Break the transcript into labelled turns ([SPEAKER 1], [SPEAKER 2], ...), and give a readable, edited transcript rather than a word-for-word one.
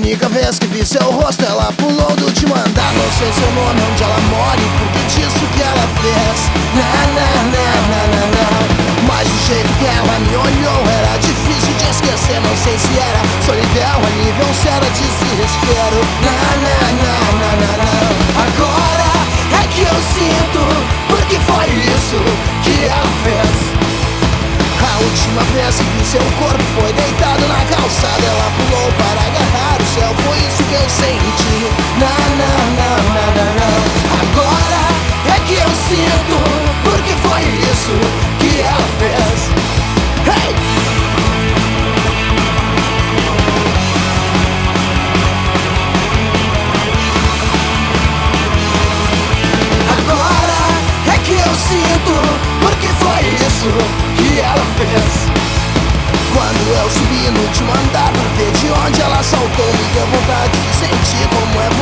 [SPEAKER 1] única vez que vi seu rosto, ela pulou do último andar. Não sei seu nome, onde ela mora e por que disso que ela fez. Mas o jeito que ela me olhou era difícil de esquecer. Não sei se era solidão a nível, se era desespero. Agora é que eu sinto, porque foi isso que ela fez. A última vez que vi seu corpo foi deitado na calçada. Ela pulou para agarrar o céu, foi isso que eu senti. Agora é que eu sinto, porque foi isso que ela fez. Hey! Agora é que eu sinto, porque foi isso que ela fez. Quando eu subi no último andar pra ver de onde ela saltou, me deu vontade de sentir como é